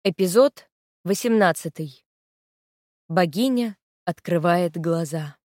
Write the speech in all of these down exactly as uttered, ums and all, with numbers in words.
Эпизод восемнадцатый. Богиня открывает глаза.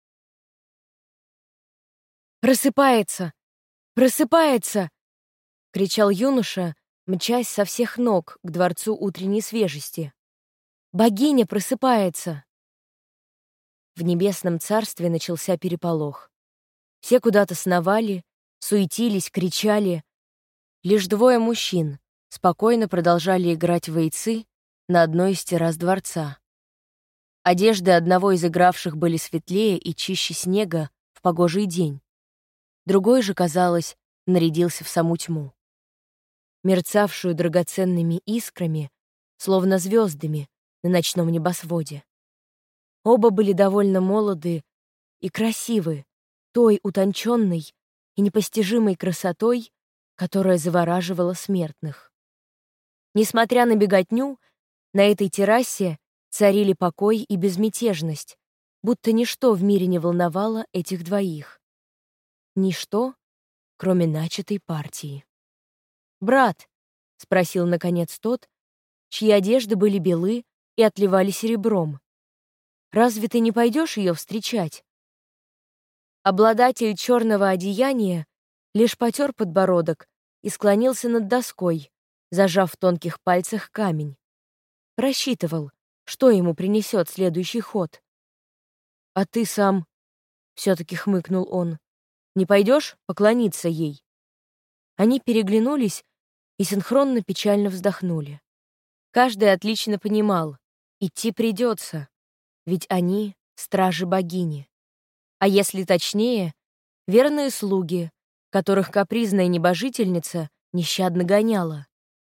«Просыпается! Просыпается!» — кричал юноша, мчась со всех ног к дворцу утренней свежести. «Богиня просыпается!» В небесном царстве начался переполох. Все куда-то сновали, суетились, кричали. Лишь двое мужчин спокойно продолжали играть в вейцы на одной из террас дворца. Одежды одного из игравших были светлее и чище снега в погожий день. Другой же, казалось, нарядился в саму тьму, мерцавшую драгоценными искрами, словно звездами на ночном небосводе. Оба были довольно молоды и красивы, той утонченной и непостижимой красотой, которая завораживала смертных. Несмотря на беготню, на этой террасе царили покой и безмятежность, будто ничто в мире не волновало этих двоих. Ничто, кроме начатой партии. «Брат», — спросил наконец тот, чьи одежды были белы и отливали серебром, «разве ты не пойдешь ее встречать?» Обладатель черного одеяния лишь потер подбородок и склонился над доской, зажав в тонких пальцах камень. Просчитывал, что ему принесет следующий ход. «А ты сам?» — все-таки хмыкнул он. «Не пойдешь поклониться ей?» Они переглянулись и синхронно печально вздохнули. Каждый отлично понимал, идти придется, ведь они — стражи богини. А если точнее, верные слуги, которых капризная небожительница нещадно гоняла.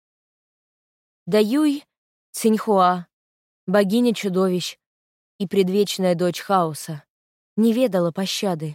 Даюй Циньхуа, богиня чудовищ и предвечная дочь хаоса, не ведала пощады.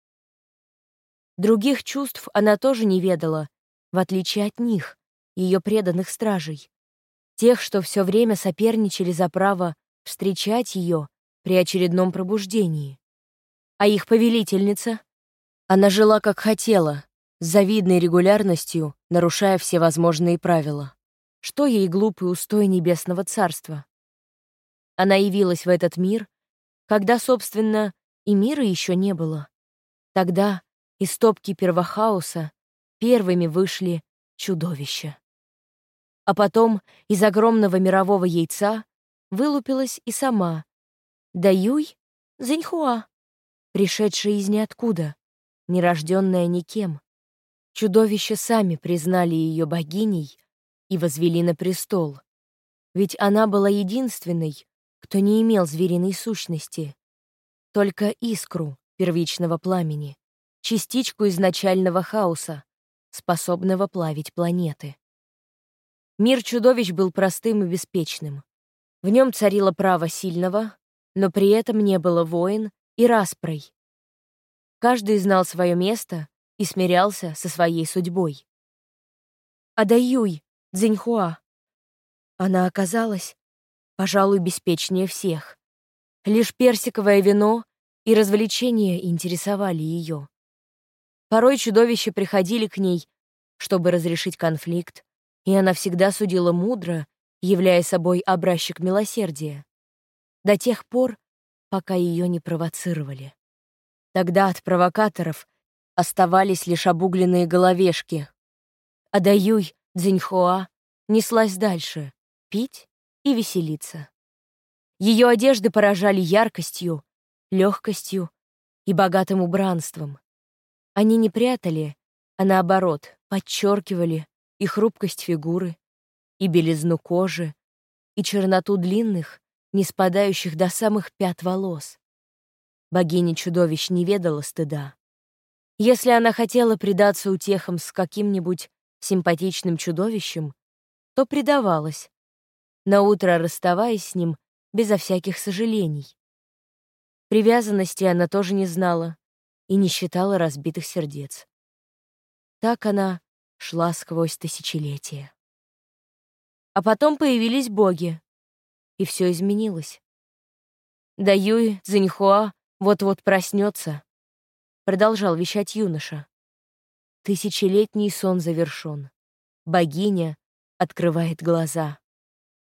Других чувств она тоже не ведала, в отличие от них, ее преданных стражей, тех, что все время соперничали за право встречать ее при очередном пробуждении. А их повелительница? Она жила как хотела, с завидной регулярностью, нарушая все возможные правила. Что ей глупый устой небесного царства? Она явилась в этот мир, когда, собственно, и мира еще не было. Тогда из топки первохаоса первыми вышли чудовища. А потом из огромного мирового яйца вылупилась и сама Даюй Цзиньхуа, пришедшая из ниоткуда, нерожденная никем. Чудовища сами признали ее богиней и возвели на престол. Ведь она была единственной, кто не имел звериной сущности, только искру первичного пламени, частичку изначального хаоса, способного плавить планеты. Мир чудовищ был простым и беспечным. В нем царило право сильного, но при этом не было войн и расприй. Каждый знал свое место и смирялся со своей судьбой. А Даюй Цзиньхуа, она оказалась, пожалуй, беспечнее всех. Лишь персиковое вино и развлечения интересовали ее. Порой чудовища приходили к ней, чтобы разрешить конфликт, и она всегда судила мудро, являя собой образчик милосердия, до тех пор, пока ее не провоцировали. Тогда от провокаторов оставались лишь обугленные головешки, а Даюй Цзиньхуа неслась дальше — пить и веселиться. Ее одежды поражали яркостью, легкостью и богатым убранством. Они не прятали, а наоборот, подчеркивали и хрупкость фигуры, и белизну кожи, и черноту длинных, не спадающих до самых пят волос. Богиня чудовищ не ведала стыда. Если она хотела предаться утехам с каким-нибудь симпатичным чудовищем, то предавалась, наутро расставаясь с ним безо всяких сожалений. Привязанности она тоже не знала и не считала разбитых сердец. Так она шла сквозь тысячелетия. А потом появились боги, и все изменилось. Даюй Цзиньхуа вот-вот проснется, продолжал вещать юноша. Тысячелетний сон завершен. Богиня открывает глаза.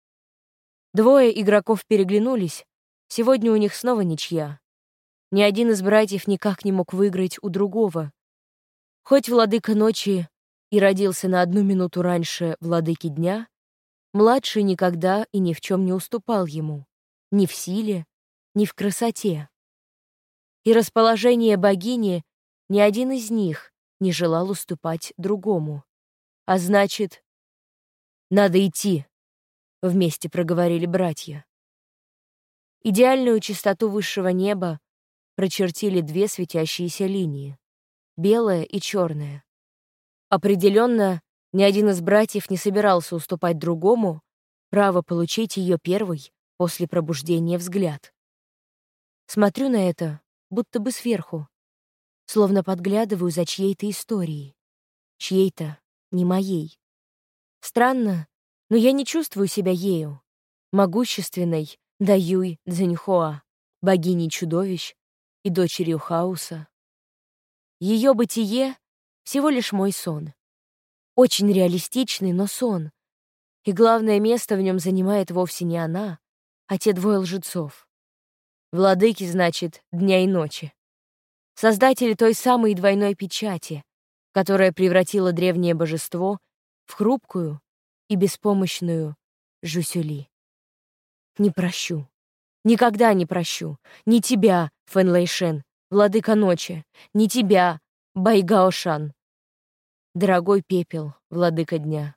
Двое игроков переглянулись. Сегодня у них снова ничья. Ни один из братьев никак не мог выиграть у другого. Хоть владыка ночи и родился на одну минуту раньше владыки дня, младший никогда и ни в чем не уступал ему. Ни в силе, ни в красоте. И расположение богини ни один из них не желал уступать другому. А значит, надо идти, вместе проговорили братья. Идеальную чистоту высшего неба прочертили две светящиеся линии — белая и черная. Определенно, ни один из братьев не собирался уступать другому право получить ее первый после пробуждения взгляд. Смотрю на это, будто бы сверху, словно подглядываю за чьей-то историей, чьей-то, не моей. Странно, но я не чувствую себя ею, могущественной Даюй Цзиньхуа, богиней чудовищ и дочерью хаоса. Ее бытие — всего лишь мой сон. Очень реалистичный, но сон. И главное место в нем занимает вовсе не она, а те двое лжецов. Владыки, значит, дня и ночи. Создатели той самой двойной печати, которая превратила древнее божество в хрупкую и беспомощную Жусюли. Не прощу. Никогда не прощу. Ни тебя, Фэн Лэйшэн, владыка ночи, ни тебя, Байгаошан. Дорогой пепел, владыка дня.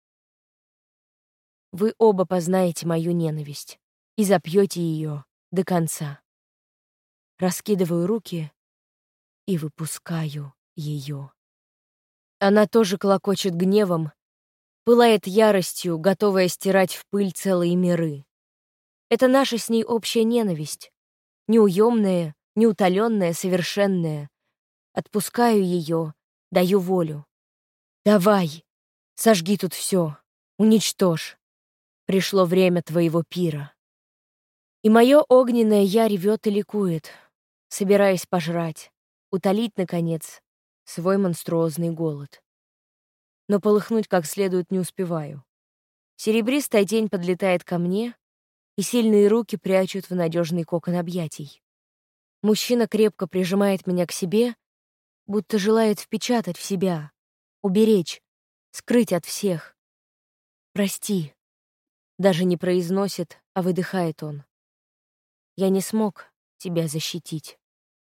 Вы оба познаете мою ненависть и запьете ее до конца. Раскидываю руки и выпускаю ее. Она тоже клокочет гневом, пылает яростью, готовая стирать в пыль целые миры. Это наша с ней общая ненависть, неуемная, неутоленная, совершенная. Отпускаю ее, даю волю. Давай, сожги тут все, уничтожь. Пришло время твоего пира. И мое огненное я ревет и ликует, собираясь пожрать, утолить, наконец, свой монструозный голод. Но полыхнуть как следует не успеваю. Серебристая тень подлетает ко мне, и сильные руки прячут в надежный кокон объятий. Мужчина крепко прижимает меня к себе, будто желает впечатать в себя, уберечь, скрыть от всех. «Прости», — даже не произносит, а выдыхает он. «Я не смог тебя защитить».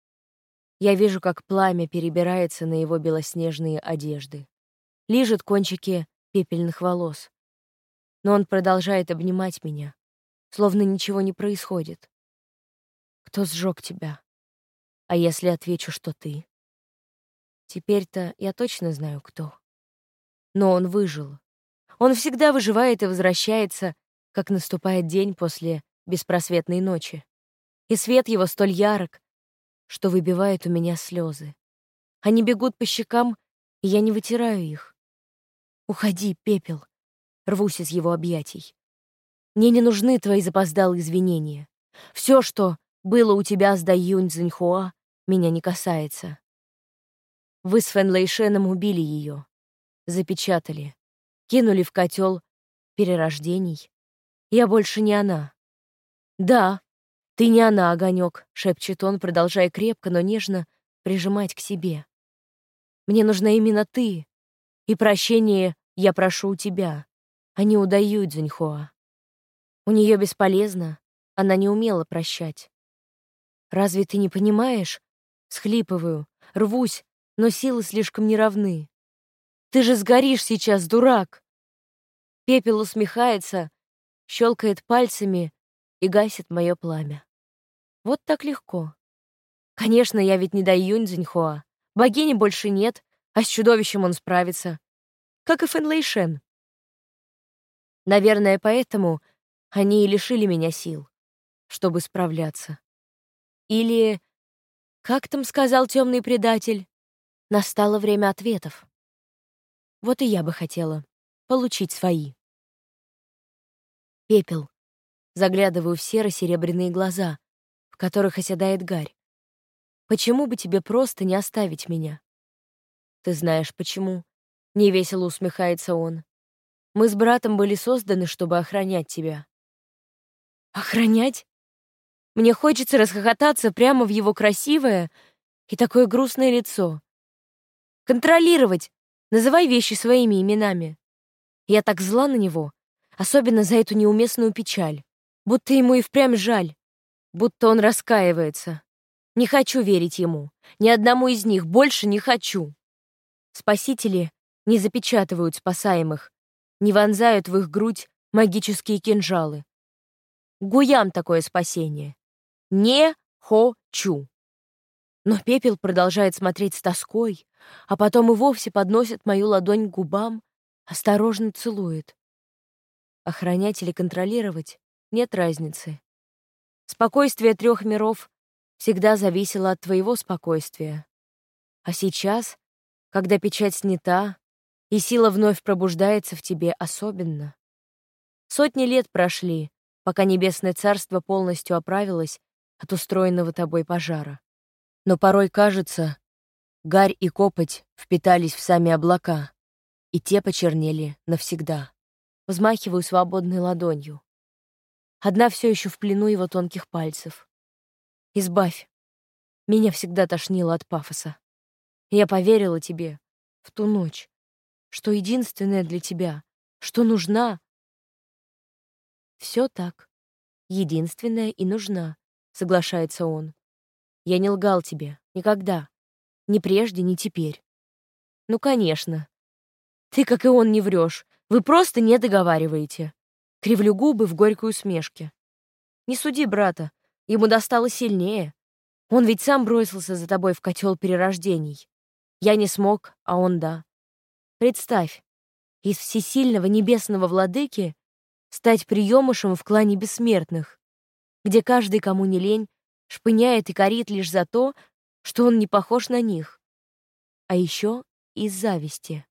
Я вижу, как пламя перебирается на его белоснежные одежды, лижет кончики пепельных волос. Но он продолжает обнимать меня, словно ничего не происходит. «Кто сжег тебя? А если отвечу, что ты?» Теперь-то я точно знаю, кто. Но он выжил. Он всегда выживает и возвращается, как наступает день после беспросветной ночи. И свет его столь ярок, что выбивает у меня слезы. Они бегут по щекам, и я не вытираю их. «Уходи, пепел!» Рвусь из его объятий. «Мне не нужны твои запоздалые извинения. Все, что было у тебя с Даюнь Цзиньхуа, меня не касается. Вы с Фэн Лэйшеном убили ее, запечатали, кинули в котел перерождений. Я больше не она». «Да, ты не она, огонек», — шепчет он, продолжая крепко, но нежно прижимать к себе. «Мне нужна именно ты, и прощение я прошу у тебя, а не у Даюнь Цзиньхуа. У нее бесполезно, она не умела прощать. Разве ты не понимаешь?» Схлипываю, рвусь, но силы слишком неравны. «Ты же сгоришь сейчас, дурак!» Пепел усмехается, щелкает пальцами и гасит мое пламя. Вот так легко. Конечно, я ведь не Даюнь Цзиньхуа. Богини больше нет, а с чудовищем он справится. Как и Фэн Лэйшэн. Наверное, поэтому они и лишили меня сил, чтобы справляться. Или, как там сказал темный предатель, настало время ответов. Вот и я бы хотела получить свои. Пепел. Заглядываю в серо-серебряные глаза, в которых оседает гарь. Почему бы тебе просто не оставить меня? Ты знаешь, почему. Невесело усмехается он. Мы с братом были созданы, чтобы охранять тебя. Охранять? Мне хочется расхохотаться прямо в его красивое и такое грустное лицо. Контролировать. Называй вещи своими именами. Я так зла на него, особенно за эту неуместную печаль. Будто ему и впрямь жаль. Будто он раскаивается. Не хочу верить ему. Ни одному из них больше не хочу. Спасители не запечатывают спасаемых, не вонзают в их грудь магические кинжалы. Гуям такое спасение. Не хочу. Но пепел продолжает смотреть с тоской, а потом и вовсе подносит мою ладонь к губам, осторожно целует. Охранять или контролировать — нет разницы. Спокойствие трех миров всегда зависело от твоего спокойствия. А сейчас, когда печать снята, и сила вновь пробуждается в тебе особенно. Сотни лет прошли, пока Небесное Царство полностью оправилось от устроенного тобой пожара. Но порой кажется, гарь и копоть впитались в сами облака, и те почернели навсегда. Взмахиваю свободной ладонью. Одна все еще в плену его тонких пальцев. Избавь. Меня всегда тошнило от пафоса. Я поверила тебе в ту ночь, что единственное для тебя, что нужна. Все так. Единственное и нужна, соглашается он. Я не лгал тебе. Никогда. Ни прежде, ни теперь. Ну, конечно. Ты, как и он, не врешь. Вы просто не договариваете. Кривлю губы в горькой усмешке. Не суди брата. Ему достало сильнее. Он ведь сам бросился за тобой в котел перерождений. Я не смог, а он да. Представь, из всесильного небесного владыки стать приемышем в клане бессмертных, где каждый, кому не лень, шпыняет и корит лишь за то, что он не похож на них. А еще из зависти.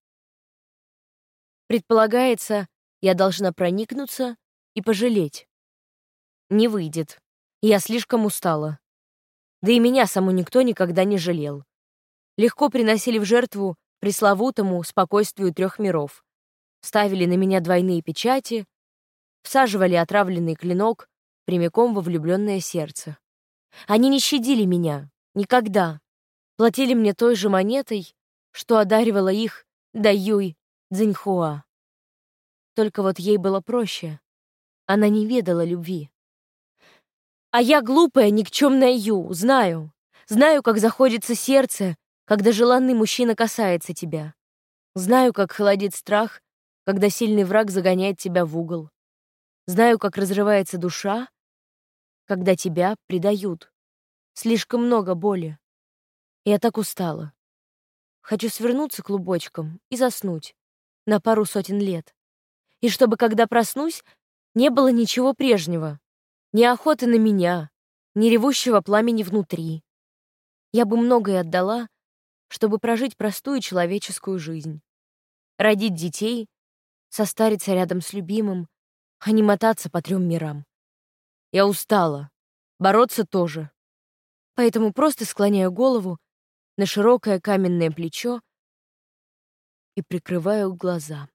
Предполагается, я должна проникнуться и пожалеть. Не выйдет. Я слишком устала. Да и меня саму никто никогда не жалел. Легко приносили в жертву пресловутому спокойствию трех миров. Ставили на меня двойные печати, всаживали отравленный клинок прямиком во влюбленное сердце. Они не щадили меня. Никогда. Платили мне той же монетой, что одаривала их Даюй Цзиньхуа. Только вот ей было проще. Она не ведала любви. А я глупая, никчемная Ю, знаю. Знаю, как заходится сердце, когда желанный мужчина касается тебя. Знаю, как холодит страх, когда сильный враг загоняет тебя в угол. Знаю, как разрывается душа, когда тебя предают. Слишком много боли. Я так устала. Хочу свернуться клубочком и заснуть на пару сотен лет. И чтобы, когда проснусь, не было ничего прежнего. Ни охоты на меня, ни ревущего пламени внутри. Я бы многое отдала, чтобы прожить простую человеческую жизнь. Родить детей, состариться рядом с любимым, а не мотаться по трем мирам. Я устала. Бороться тоже. Поэтому просто склоняю голову на широкое каменное плечо и прикрываю глаза.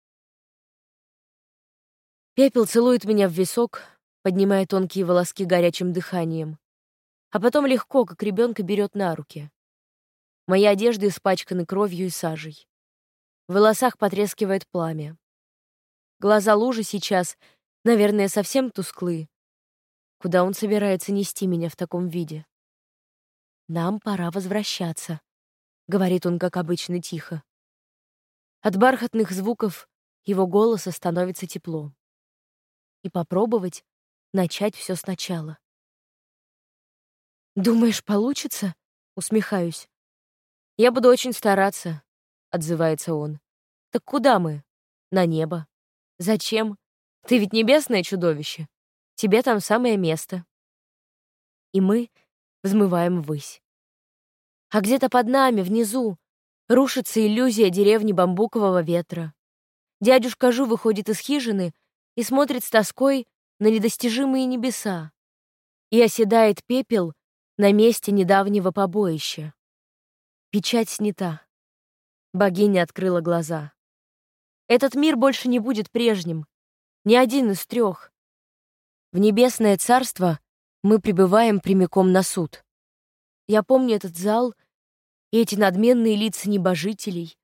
Пепел целует меня в висок, поднимая тонкие волоски горячим дыханием, а потом легко, как ребенка, берет на руки. Мои одежды испачканы кровью и сажей. В волосах потрескивает пламя. Глаза лужи сейчас, наверное, совсем тусклы. Куда он собирается нести меня в таком виде? «Нам пора возвращаться», — говорит он, как обычно, тихо. От бархатных звуков его голоса становится тепло. И попробовать начать все сначала. «Думаешь, получится?» — усмехаюсь. «Я буду очень стараться», — отзывается он. «Так куда мы? На небо. Зачем? Ты ведь небесное чудовище. Тебе там самое место». И мы взмываем ввысь. А где-то под нами, внизу, рушится иллюзия деревни бамбукового ветра. Дядюшка Жу выходит из хижины и смотрит с тоской на недостижимые небеса. И оседает пепел на месте недавнего побоища. Печать снята. Богиня открыла глаза. Этот мир больше не будет прежним. Ни один из трех. В небесное царство мы прибываем прямиком на суд. Я помню этот зал и эти надменные лица небожителей.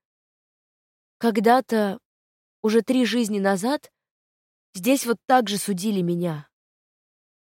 Когда-то, уже три жизни назад, здесь вот так же судили меня.